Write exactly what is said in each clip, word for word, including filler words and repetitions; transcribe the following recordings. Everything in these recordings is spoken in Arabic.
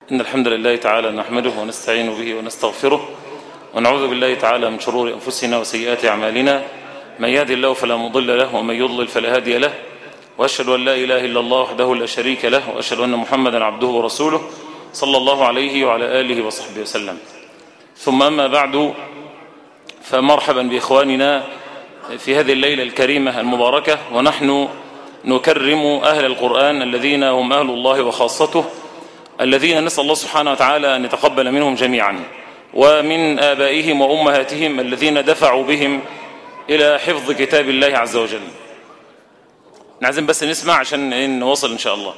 إن الحمد لله تعالى نحمده ونستعين به ونستغفره ونعوذ بالله تعالى من شرور أنفسنا وسيئات أعمالنا. من يهد الله فلا مضل له ومن يضلل فلا هادي له، وأشهد أن لا إله إلا الله وحده لا شريك له، وأشهد أن محمدا عبده ورسوله صلى الله عليه وعلى آله وصحبه وسلم. ثم أما بعد، فمرحبا بإخواننا في هذه الليلة الكريمة المباركة، ونحن نكرم أهل القرآن الذين هم أهل الله وخاصته، الذين نسأل الله سبحانه وتعالى أن يتقبل منهم جميعا، ومن آبائهم وأمهاتهم الذين دفعوا بهم إلى حفظ كتاب الله عز وجل. نعزم بس نسمع عشان نوصل إن شاء الله.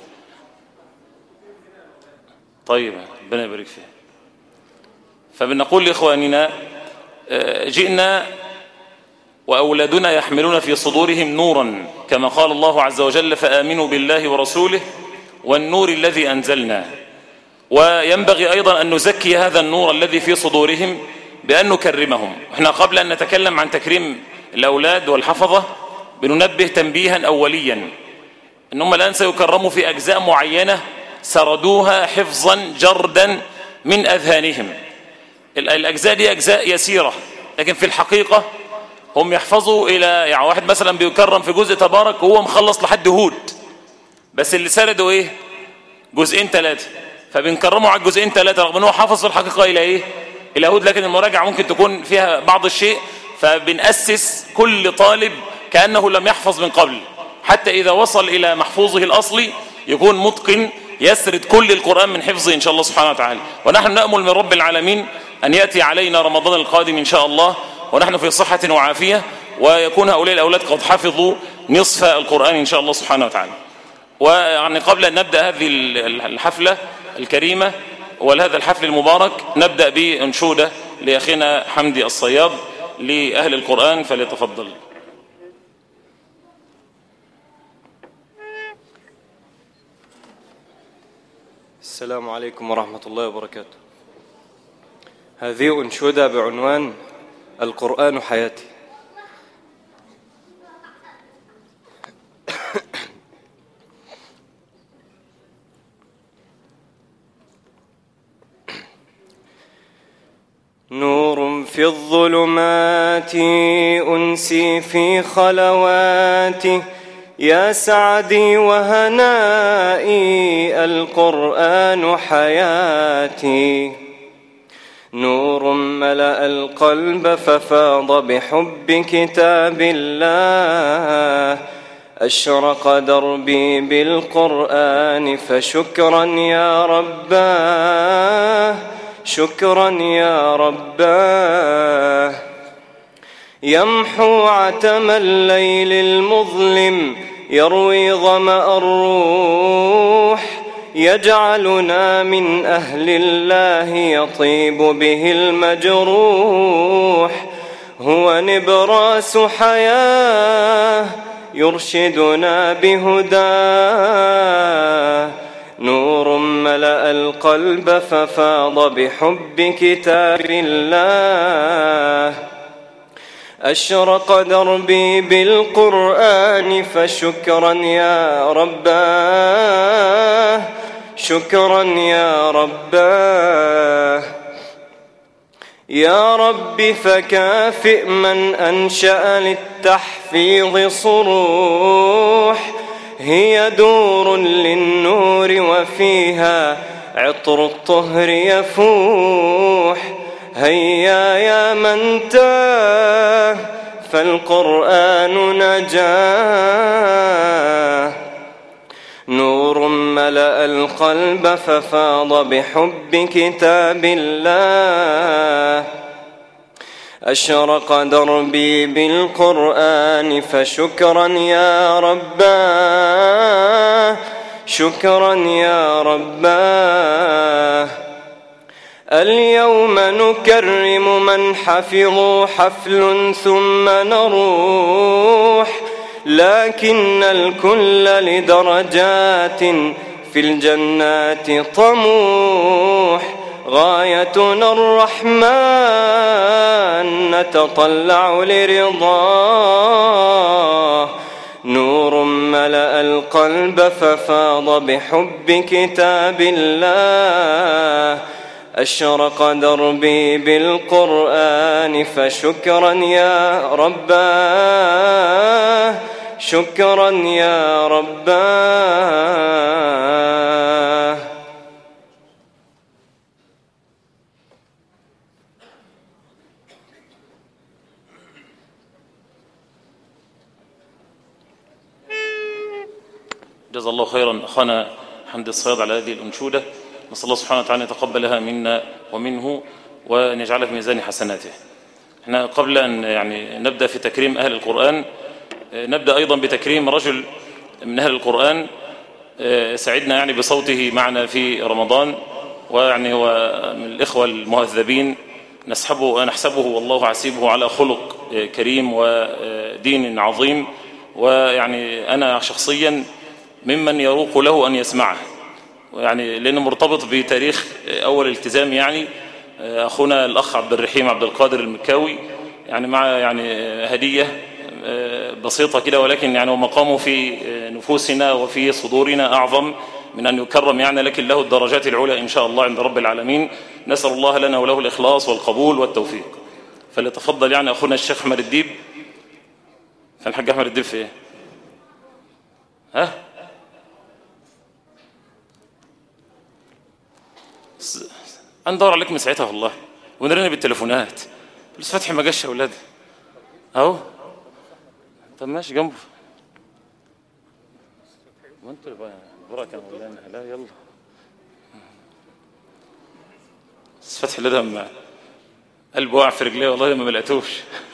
طيب، ربنا يبارك فيه. فبنقول لإخواننا، جئنا وأولادنا يحملون في صدورهم نورا، كما قال الله عز وجل: فآمنوا بالله ورسوله والنور الذي أنزلنا. وينبغي أيضا أن نزكي هذا النور الذي في صدورهم بأن نكرمهم. احنا قبل أن نتكلم عن تكريم الأولاد والحفظة بننبه تنبيها أوليا أنهم الآن سيكرموا في أجزاء معينة سردوها حفظا جردا من أذهانهم. الأجزاء دي أجزاء يسيرة، لكن في الحقيقة هم يحفظوا إلى، يعني واحد مثلا بيكرم في جزء تبارك وهو مخلص لحد هود، بس اللي سردوا إيه؟ جزئين ثلاثة، فبنكرموا على الجزئين ثلاثة رغم أنه حافظ في الحقيقة إلى إيه؟ إلى هود، لكن المراجعة ممكن تكون فيها بعض الشيء، فبنأسس كل طالب كأنه لم يحفظ من قبل، حتى إذا وصل إلى محفوظه الأصلي يكون متقن يسرد كل القرآن من حفظه إن شاء الله سبحانه وتعالى. ونحن نأمل من رب العالمين أن يأتي علينا رمضان القادم إن شاء الله ونحن في صحة وعافية، ويكون هؤلاء الأولاد قد حفظوا نصف القرآن إن شاء الله سبحانه وتعالى. ويعني قبل أن نبدأ هذه الحفلة الكريمة وهذا الحفل المبارك، نبدأ بأنشودة لأخينا حمدي الصياد لأهل القرآن، فليتفضل. السلام عليكم ورحمة الله وبركاته. هذه أنشودة بعنوان القرآن حياتي. نور في الظلمات أنسي في خلواتي، يا سعدي وهنائي القرآن حياتي. نور ملأ القلب ففاض بحب كتاب الله، أشرق دربي بالقرآن فشكرا يا رباه، شكرا يا رباه. يمحو عتم الليل المظلم، يروي ظمأ الروح، يجعلنا من أهل الله يطيب به المجروح. هو نبراس حياة يرشدنا بهداه، نور ملأ القلب ففاض بحب كتاب الله. أشرق دربي بالقرآن فشكرا يا رباه، شكرا يا رباه. يا رب فكافئ من أنشأ للتحفيظ صروح، هي دور للنور وفيها عطر الطهر يفوح. هيا يا من تاه فالقرآن نجاه، نور ملأ القلب ففاض بحب كتاب الله. أشرق دربي بالقرآن فشكرا يا رباه، شكرا يا رباه. اليوم نكرم من حفظوا حفل ثم نروح، لكن الكل لدرجات في الجنات طموح. غايتنا الرحمن نتطلع لرضاه، نور ملأ القلب ففاض بحب كتاب الله. أشرق دربي بالقرآن فشكرا يا رباه، شكرا يا رباه. جزا الله خيرا أخانا حمد الصياد على هذه الأنشودة، نسأل الله سبحانه وتعالى يتقبلها منا ومنه وأن يجعلها في ميزان حسناته. احنا قبل أن يعني نبدأ في تكريم أهل القرآن نبدأ أيضا بتكريم رجل من أهل القرآن سعدنا يعني بصوته معنا في رمضان، ويعني هو من الإخوة المهذبين، نسحبه نحسبه والله حسيبه على خلق كريم ودين عظيم، ويعني أنا شخصيا ممن يروق له أن يسمعه، يعني لأنه مرتبط بتاريخ أول التزام. يعني أخونا الأخ عبد الرحيم عبد القادر المكاوي يعني مع يعني هدية بسيطة كده، ولكن يعني ومقامه في نفوسنا وفي صدورنا أعظم من أن يكرم يعني، لكن له الدرجات العلى إن شاء الله عند رب العالمين. نسأل الله لنا وله الإخلاص والقبول والتوفيق. فليتفضل يعني أخونا الشيخ أحمد الديب. كان الحاج أحمد الديب في إيه؟ ها؟ أندور عليك من ساعتها والله، ونرن بالتليفونات لسه فتحي ما جاش يا أولاد أهو. طب ماشي جنبه وانتوا بركة مولانا. لا يلا بس فتحي لدهم قلبه وقع في رجليه والله ما لقيتوش.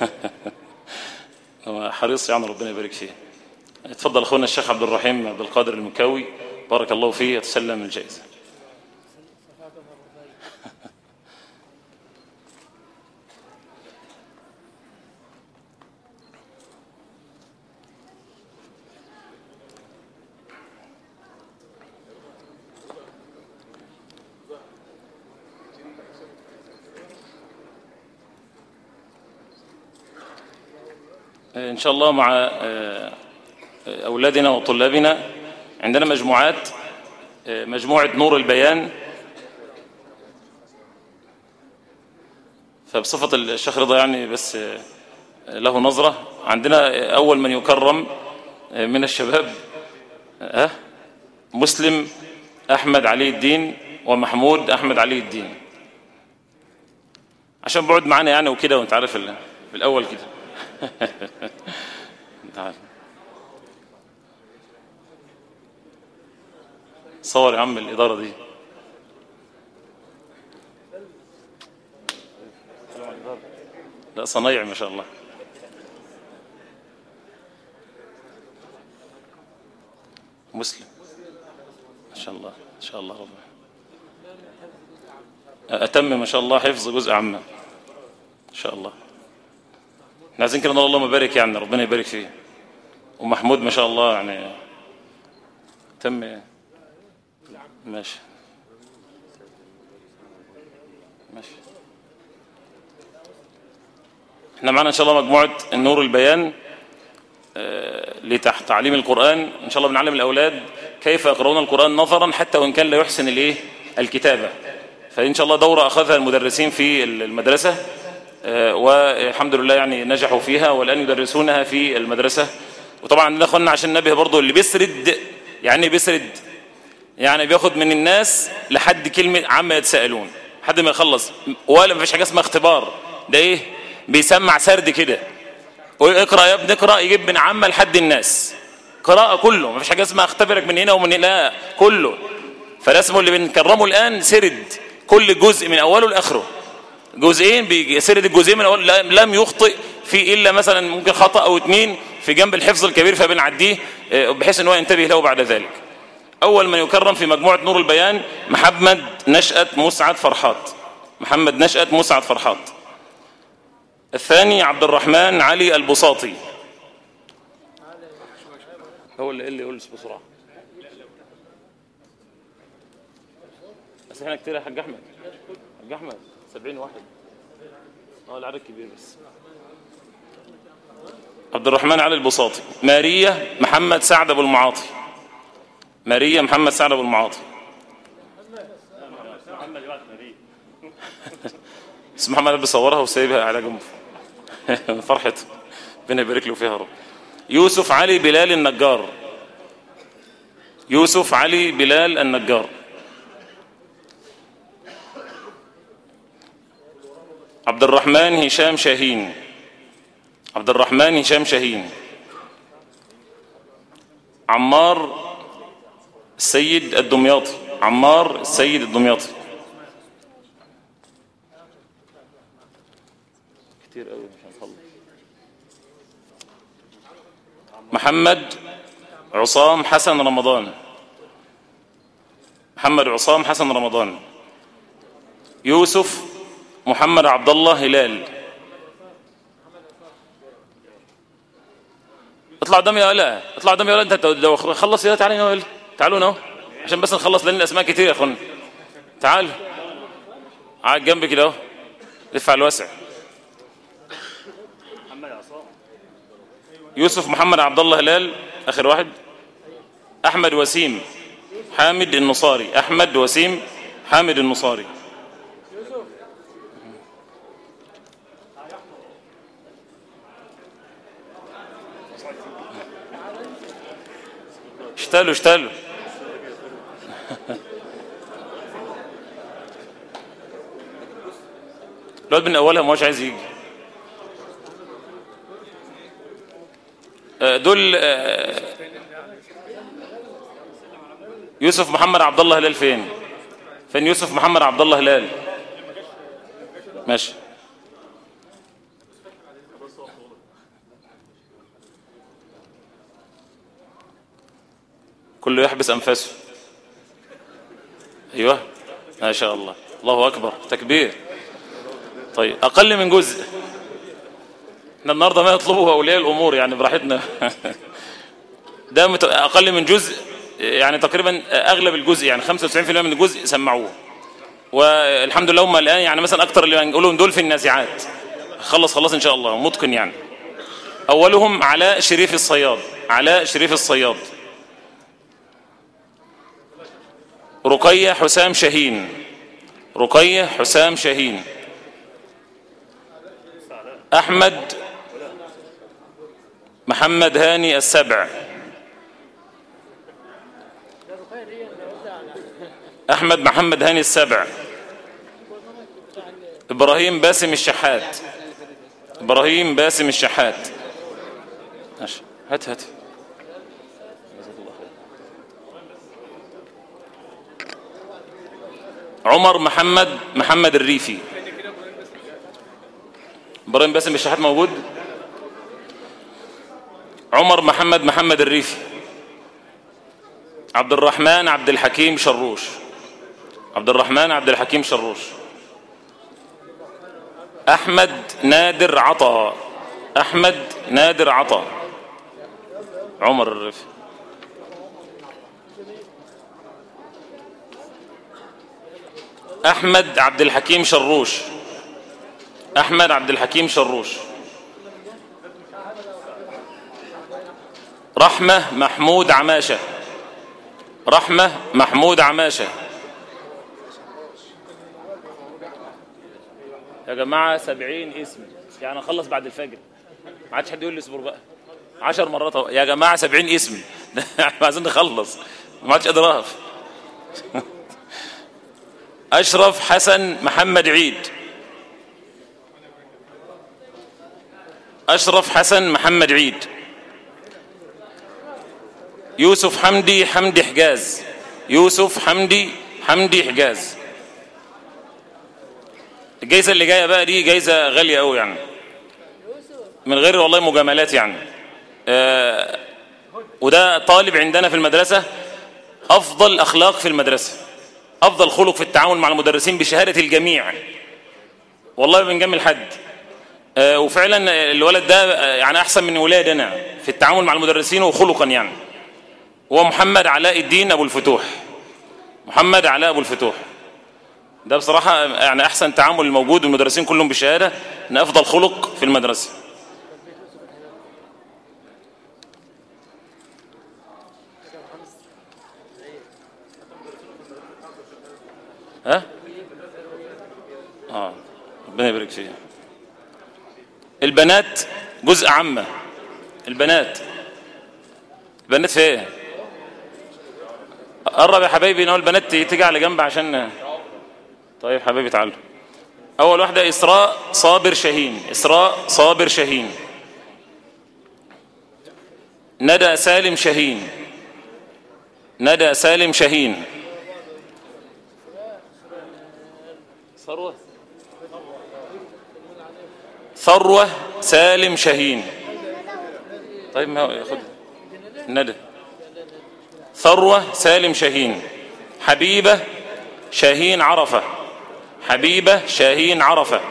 هو حريص يعني ربنا يبارك فيه. اتفضل اخونا الشيخ عبد الرحيم عبد القادر المكاوي بارك الله فيه، يتسلم الجائزة. إن شاء الله مع أولادنا وطلابنا عندنا مجموعات، مجموعة نور البيان. فبصفة الشيخ رضا يعني بس له نظرة. عندنا أول من يكرم من الشباب أه مسلم أحمد علي الدين ومحمود أحمد علي الدين، عشان بعد معنا يعني وكده، وانت عارف في الأول كده. تعال صور يا عم الإدارة دي. لا صنايع ما شاء الله. مسلم ما شاء الله ما شاء الله ربنا أتم ما شاء الله حفظ جزء عامة ما شاء الله. احنا عايزين كده الله مبارك يعني ربنا يبارك فيه. ومحمود ما شاء الله يعني تم ماشي ماشي. احنا معنا ان شاء الله مجموعة النور البيان لتحت تعليم القرآن. ان شاء الله بنعلم الاولاد كيف يقرؤون القرآن نظرا حتى وان كان لا يحسن الايه الكتابة. فان شاء الله دورة اخذها المدرسين في المدرسة والحمد لله يعني نجحوا فيها، والآن يدرسونها في المدرسة. وطبعا عندنا اخواننا عشان نبه برضو اللي بيسرد، يعني بيسرد يعني بياخد من الناس لحد كلمة عما يتساءلون لحد ما يخلص، ولا مفيش حاجة اسمها اختبار. ده ايه بيسمع سرد كده، واقرأ يا ابني اقرأ، يجيب من عامة لحد الناس قراءة كله، مفيش حاجة اسمها اختبرك من هنا ومن هنا، لا كله. فده اسمه اللي بنكرمه الآن سرد كل جزء من أوله لآخره، جزئين بيسرد الجزئين من أول، لم يخطئ في إلا مثلا ممكن خطأ أو اتنين في جنب الحفظ الكبير فبنعديه بحيث أنه ينتبه له بعد ذلك. أول من يكرم في مجموعة نور البيان محمد نشأت مسعد فرحات. محمد نشأت مسعد فرحات. الثاني عبد الرحمن علي البساطي. هو اللي اللي يقول بسرعة بس احنا كتير يا حاج أحمد. حاج أحمد سبعين واحد اه العدد كبير بس. عبد الرحمن علي البساطي. ماريا محمد سعد أبو المعاطي. ماريا محمد سعد أبو المعاطي. اسم محمد بيصورها وسايبها على جنب فرحته، ربنا يبارك له فيها رب. يوسف علي بلال النجار. يوسف علي بلال النجار. عبد الرحمن هشام شاهين. عبد الرحمن هشام شاهين. عمار السيد الدمياطي. عمار السيد الدمياطي. كتير قوي مش هنخلص. محمد عصام حسن رمضان. محمد عصام حسن رمضان. يوسف محمد عبد الله هلال. اطلع قدام يا ولا، اطلع قدام يا ولا. انت لو خلص يا تعالى يا ولا، تعالوا هنا عشان بس نخلص لان الاسماء كتير يا اخوان. تعال قاعد جنبي كده اهو، لف على الواسع. يوسف محمد عبد الله هلال اخر واحد. احمد وسيم حامد النصاري. احمد وسيم حامد النصاري. اشتغلوا اشتغلوا. الواد من اولها ما هوش عايز يجي. دول يوسف محمد عبد الله هلال فين؟ فين يوسف محمد عبد الله هلال؟ ماشي. كله يحبس أنفاسه. أيوه ما شاء الله، الله أكبر، تكبير. طيب أقل من جزء. احنا النهارده ما يطلبه أولياء الأمور يعني براحتنا. ده أقل من جزء يعني تقريبا أغلب الجزء يعني خمسة وتسعين بالمئة من الجزء سمعوه، والحمد لله هم الآن يعني مثلا أكتر اللي نقولهم دول في النازعات. خلص خلص إن شاء الله متقن يعني. أولهم علاء شريف الصياد. علاء شريف الصياد. رقية حسام شاهين. رقية حسام شاهين. أحمد محمد هاني السبع. أحمد محمد هاني السبع. إبراهيم باسم الشحات. إبراهيم باسم الشحات. هات هات. عمر محمد محمد الريفي. إبراهيم باسم الشحات موجود. عمر محمد محمد الريفي. عبد الرحمن عبد الحكيم شروش. عبد الرحمن عبد الحكيم شروش. أحمد نادر عطا. أحمد نادر عطا. عمر الريفي. أحمد عبد الحكيم شروش. أحمد عبد الحكيم شروش. رحمة محمود عماشة. رحمة محمود عماشة. يا جماعة سبعين اسم يعني أخلص بعد الفجر، ما عادش حد يقول لي اصبر بقى عشر مرات أهو. يا جماعة سبعين اسم عايزين نخلص، ما عادش قادر أقف. أشرف حسن محمد عيد. أشرف حسن محمد عيد. يوسف حمدي حمدي حجاز. يوسف حمدي حمدي حجاز. الجايزة اللي جاية بقى دي جايزة غالية قوي يعني، من غير والله مجاملات يعني. آه وده طالب عندنا في المدرسة أفضل أخلاق في المدرسة، أفضل خلق في التعامل مع المدرسين بشهادة الجميع، والله بنجمل حد. آه وفعلا الولد ده يعني أحسن من ولادنا في التعامل مع المدرسين وخلقا يعني. هو محمد علاء الدين أبو الفتوح. محمد علاء أبو الفتوح ده بصراحة يعني أحسن تعامل الموجود، والمدرسين كلهم بشهادة أن أفضل خلق في المدرسة. اه ربنا يبارك فيها. البنات جزء عامة. البنات البنات في ايه؟ قرب يا حبايبي، نقول البنات تيجي على جنب عشان. طيب حبايبي تعالوا. اول واحدة اسراء صابر شاهين. اسراء صابر شاهين. ندى سالم شاهين. ندى سالم شاهين. ثروة ثروة سالم شاهين. طيب ما هو ياخد ندى. ثروة سالم شاهين. حبيبة شاهين عرفة. حبيبة شاهين عرفة.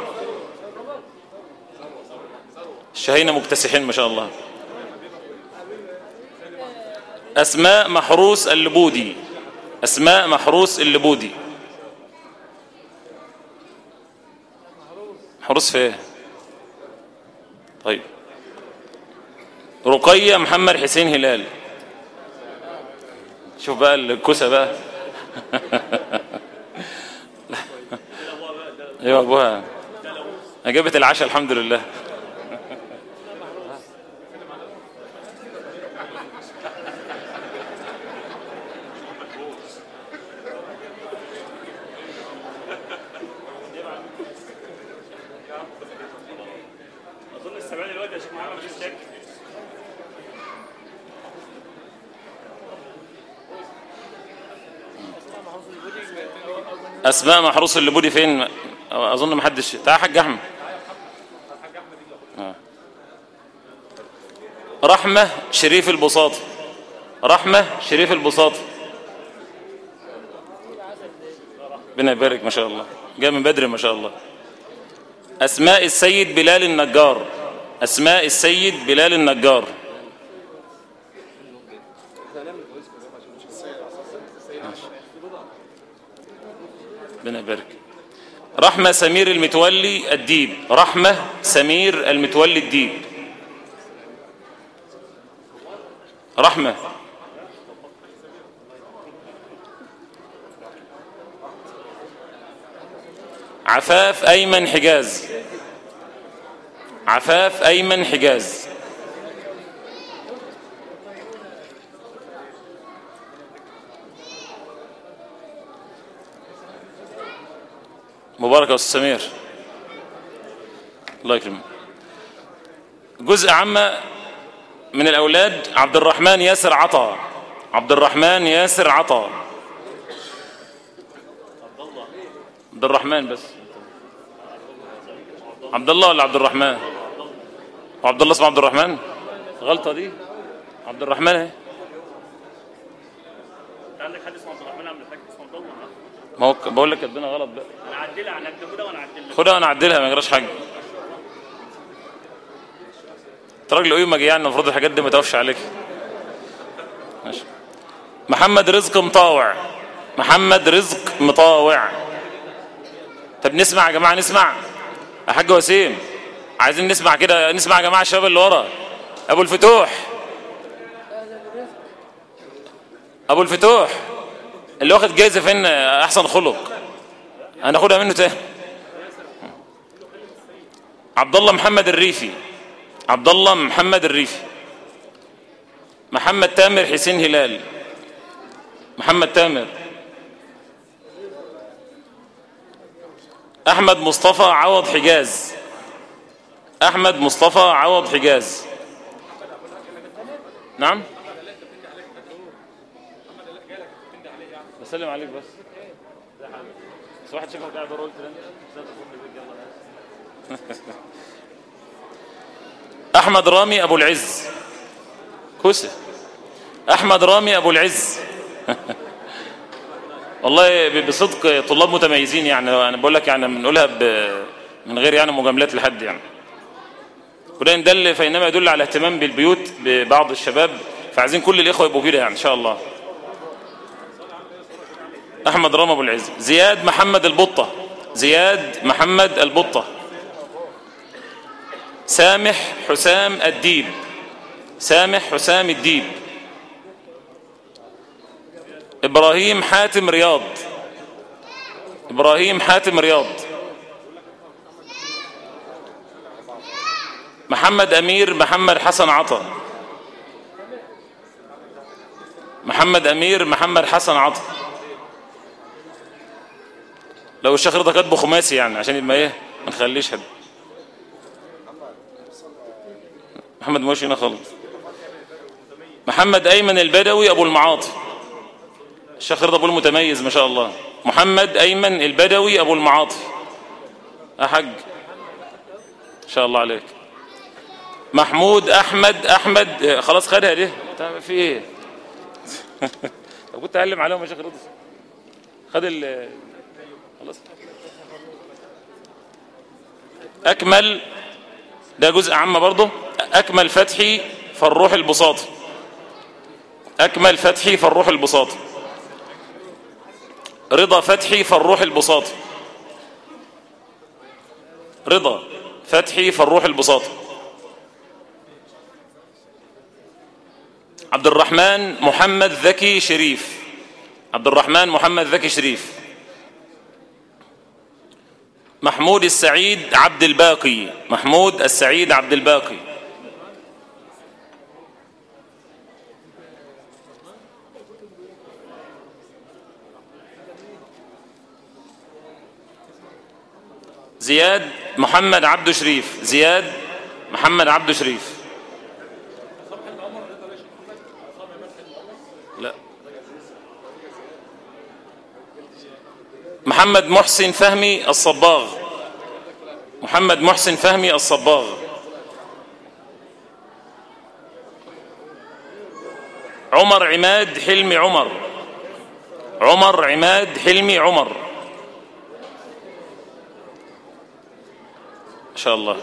الشاهين مكتسحين ما شاء الله. أسماء محروس اللبودي. أسماء محروس اللبودي. محروس في ايه؟ طيب. رقية محمد حسين هلال. شوف بقى الكوسة بقى. ايوه ابوها جابت العشاء الحمد لله. اظن السبعين الوقت يا شيخ محمد مفيش شك. أسماء محروس اللبودي فين؟ أظن ما حدش. تعال يا حاج أحمد. آه. رحمة شريف البساطي. رحمة شريف البساطي. ربنا يبارك ما شاء الله. جاء من بدري ما شاء الله. أسماء السيد بلال النجار. أسماء السيد بلال النجار. ربنا يبارك. رحمة سمير المتولي الديب. رحمة سمير المتولي الديب. رحمة. عفاف أيمن حجاز. عفاف أيمن حجاز. مبارك يا أستاذ سمير الله يكرمك. جزء عامة من الأولاد عبد الرحمن ياسر عطا. عبد الرحمن ياسر عطا. عبد الرحمن بس. عبد الله ولا عبد الرحمن؟ عبد الله اسمه عبد الرحمن؟ غلطة دي. عبد الرحمن اهي. انت عندك حد اسمه عبد الرحمن عبد الحاج اسمه عبد الله. ما هو بقول لك ربنا غلط بقى. انا اعدلها انا خدها وانا اعدلها. خدها وانا اعدلها ما يجراش حاجه. انت راجل قيمه يعني المفروض الحاجات دي ما توقفش عليك. ماشي. محمد رزق مطاوع. محمد رزق مطاوع. طب نسمع يا جماعه نسمع. يا حاج وسيم عايزين نسمع كده. نسمع يا جماعه الشباب اللي ورا. ابو الفتوح. ابو الفتوح اللي واخد جايزه فين احسن خلق. هناخدها منه تاني. عبد الله محمد الريفي. عبد الله محمد الريفي. محمد تامر حسين هلال. محمد تامر. احمد مصطفى عوض حجاز. احمد مصطفى عوض حجاز. نعم بسلم عليك بس. بس واحد شكله قاعد ورا قلت احمد رامي ابو العز. كوسه. احمد رامي ابو العز. والله بصدق طلاب متميزين يعني. انا بقول لك يعني بنقولها من غير يعني مجاملات لحد يعني. وده ان دل فانما يدل على اهتمام بالبيوت ببعض الشباب. فعايزين كل الاخوه يبقوا كده يعني ان شاء الله. احمد رامي ابو العز. زياد محمد البطه. زياد محمد البطه. سامح حسام الديب. سامح حسام الديب. ابراهيم حاتم رياض. ابراهيم حاتم رياض. محمد أمير محمد حسن عطا. محمد أمير محمد حسن عطا. لو الشيخ رضا كاتبه خماسي يعني عشان يبقى ايه ما نخليش حد. محمد موش هنا خالص. محمد أيمن البدوي أبو المعاطي. الشيخ رضا أبو المتميز ما شاء الله. محمد أيمن البدوي أبو المعاطي. أحج إن شاء الله عليك. محمود أحمد أحمد خلاص خدها دي في إيه لو كنت أعلم عليهم يا شيخ رضا خد ال خلاص. أكمل ده جزء عام برضه. أكمل فتحي فالروح البساطي. أكمل فتحي فالروح البساطي. رضا فتحي فالروح البساطي. رضا فتحي فالروح البساطي. عبد الرحمن محمد ذكي شريف. عبد الرحمن محمد ذكي شريف. محمود السعيد عبد الباقي. محمود السعيد عبد الباقي. زياد محمد عبد شريف. زياد محمد عبد شريف. لا. محمد محسن فهمي الصباغ. محمد محسن فهمي الصباغ. عمر عماد حلمي عمر. عمر عماد حلمي عمر. ما شاء الله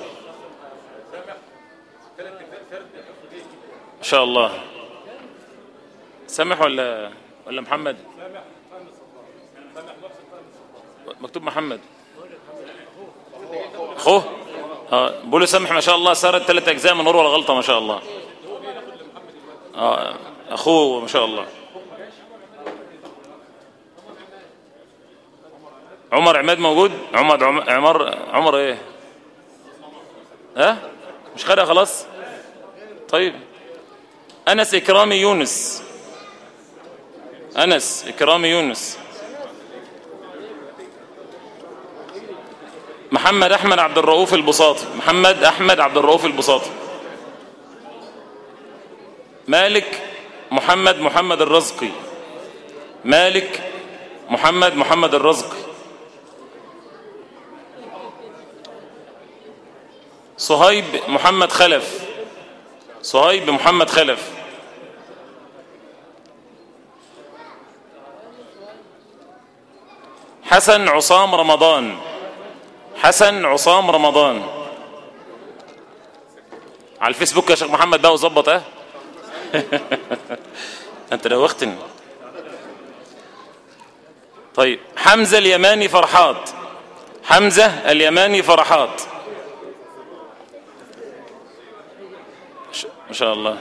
ما شاء الله. سامح ولا ولا محمد؟ مكتوب محمد اخوه. اه بقول سامح ما شاء الله سارت ثلاث اجزاء من غير ولا غلطه ما شاء الله. اه اخوه ما شاء الله. عمر عماد موجود. عمر عمر عمر ايه ها أه؟ مش خدها خلاص. طيب أنس إكرامي يونس. أنس إكرامي يونس. محمد أحمد عبد الرؤوف البساطي. محمد أحمد عبد الرؤوف البساطي. مالك محمد محمد الرزقي. مالك محمد محمد الرزقي. صهيب محمد خلف. صهيب محمد خلف. حسن عصام رمضان. حسن عصام رمضان. على الفيسبوك يا شيخ محمد بقى وظبط اه انت دوختني. طيب حمزة اليماني فرحات. حمزة اليماني فرحات. ما شاء الله.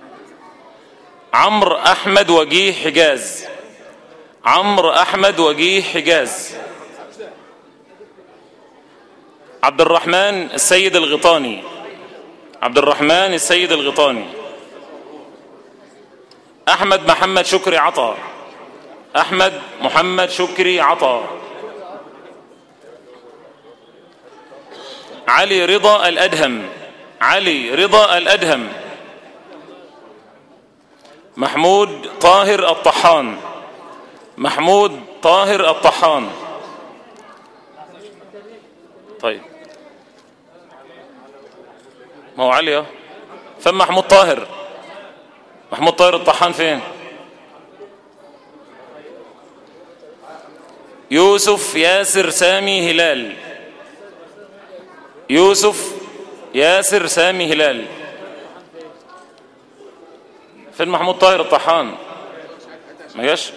عمرو أحمد وجيه حجاز. عمرو أحمد وجيه حجاز. عبد الرحمن السيد الغطاني. عبد الرحمن السيد الغطاني. أحمد محمد شكري عطا. أحمد محمد شكري عطا. علي رضا الأدهم. علي رضا الأدهم. محمود طاهر الطحان. محمود طاهر الطحان. طيب ما هو علي اهو. فين محمود طاهر؟ محمود طاهر الطحان فين؟ يوسف ياسر سامي هلال. يوسف ياسر سامي هلال. فين محمود طاهر الطحان؟ ما جاش.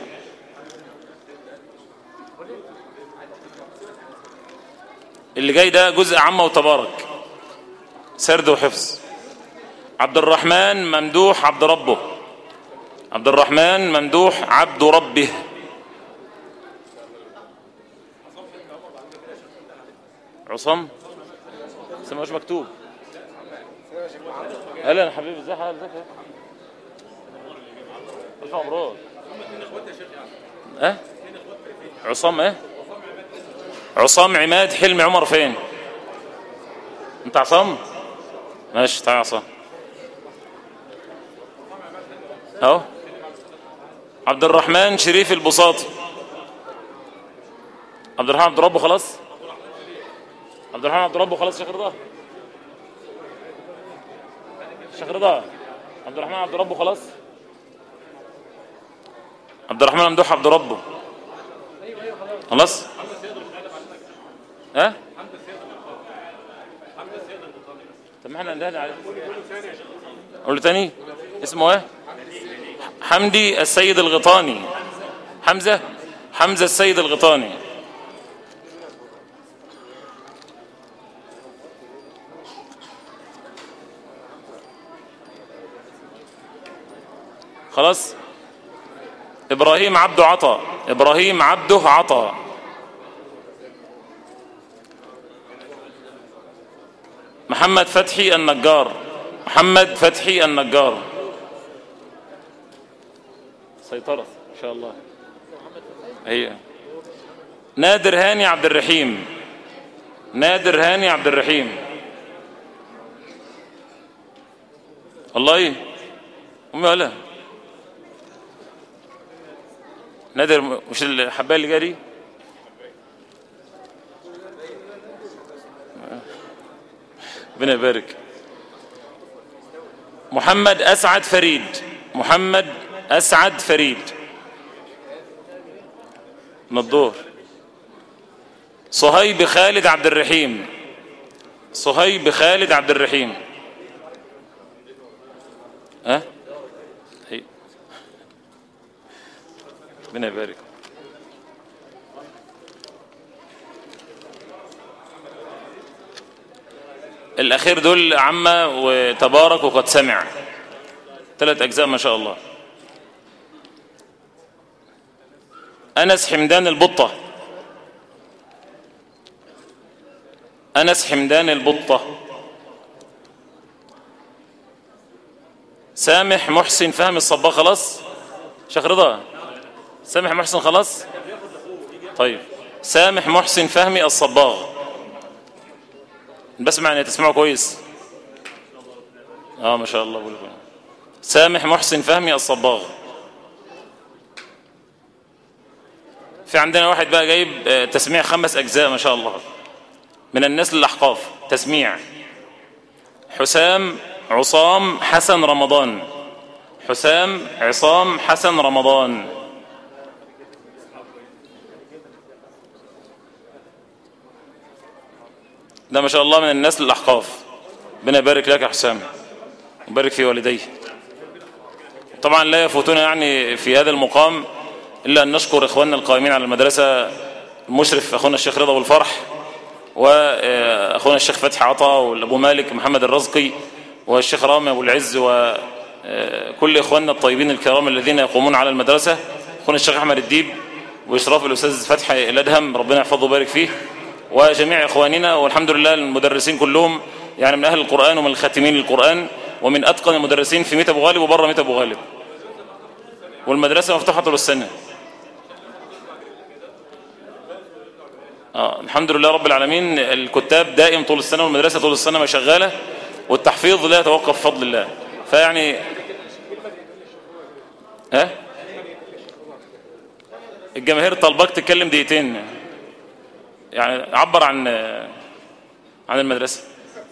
اللي جاي ده جزء عامة وتبارك سرد وحفظ. عبد الرحمن ممدوح عبد ربه. عبد الرحمن ممدوح عبد ربه. عصام بس مش مكتوب. اهلا يا حبيبي، ازي حالك؟ ازيك؟ الف مبروك. اه عصام ايه؟ عصام عماد حلمي عمر. فين انت عصام؟ ماشي تعال يا عصام اهو. عبد الرحمن شريف البساطي. عبد الرحمن عبد ربه خلاص. عبد الرحمن عبد ربه خلاص. شيخ رضا، شيخ رضا عبد الرحمن عبد ربه خلاص. عبد الرحمن ممدوح عبد ربه خلاص. ها طب ما احنا ندهن عليه. قول له تاني اسمه ايه؟ حمدي السيد الغيطاني. حمزة حمزة السيد الغيطاني. خلاص. إبراهيم عبده عطا. إبراهيم عبده عطا. محمد فتحي النجار. محمد فتحي النجار. سيطرة إن شاء الله. هي نادر هاني عبد الرحيم. نادر هاني عبد الرحيم. والله أمي ولا نادر مش الحباية اللي جاري. ربنا يبارك. محمد أسعد فريد. محمد أسعد فريد نضور. صهيب خالد عبد الرحيم. صهيب خالد عبد الرحيم. ها هي ربنا يبارك. الأخير دول عمة وتبارك وقد سمع، ثلاث أجزاء ما شاء الله. أنس حمدان البطة. أنس حمدان البطة. سامح محسن فهمي الصباغ خلاص. شيخ رضا سامح محسن خلاص. طيب سامح محسن فهمي الصباغ. بسمع ان تسمعوا كويس. اه ما شاء الله. بقول لكم سامح محسن فهمي الصباغ. في عندنا واحد بقى جايب تسميع خمس اجزاء ما شاء الله من النسل الاحقاف. تسميع حسام عصام حسن رمضان. حسام عصام حسن رمضان. ده ما شاء الله من النسل الاحقاف. ربنا يبارك لك يا حسام ويبارك في والديه. طبعا لا يفوتنا يعني في هذا المقام الا ان نشكر اخواننا القائمين على المدرسه، المشرف اخونا الشيخ رضا والفرح، واخونا الشيخ فتحي عطا، والابو مالك محمد الرزقي، والشيخ رامي ابو العز، وكل اخواننا الطيبين الكرام الذين يقومون على المدرسه. اخونا الشيخ احمد الديب واشراف الاستاذ فتحي الادهم ربنا يحفظه ويبارك فيه، وجميع اخواننا. والحمد لله المدرسين كلهم يعني من اهل القران ومن الخاتمين للقران ومن اتقن المدرسين في ميت ابو غالب وبره ميت ابو غالب. والمدرسه مفتوحه طول السنه. آه الحمد لله رب العالمين. الكتاب دائم طول السنه والمدرسه طول السنه ما شغاله، والتحفيظ لا يتوقف بفضل الله. فيعني ها الجماهير طالباك تتكلم دقيقتين يعني عبر عن عن المدرسه.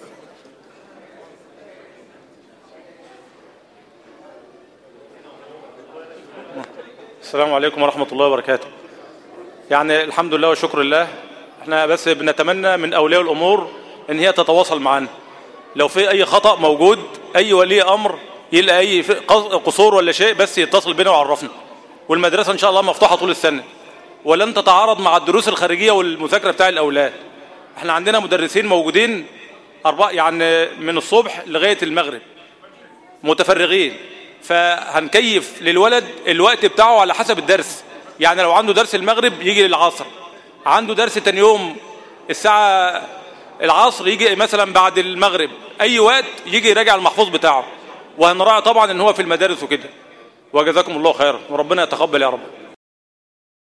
السلام عليكم ورحمة الله وبركاته. يعني الحمد لله وشكر الله. احنا بس بنتمنى من أولياء الأمور ان هي تتواصل معنا. لو في أي خطأ موجود، أي ولي أمر يلقى أي قصور ولا شيء بس يتصل بنا ويعرفنا. والمدرسة إن شاء الله مفتوحة طول السنة ولن تتعارض مع الدروس الخارجية والمذاكرة بتاع الأولاد. احنا عندنا مدرسين موجودين أربع يعني من الصبح لغاية المغرب متفرغين، فهنكيف للولد الوقت بتاعه على حسب الدرس. يعني لو عنده درس المغرب يجي للعصر، عنده درس تاني يوم الساعة العصر يجي مثلا بعد المغرب، اي وقت يجي يراجع المحفوظ بتاعه، وهنراعي طبعا ان هو في المدارس وكده. وجزاكم الله خيرا وربنا يتقبل يا رب.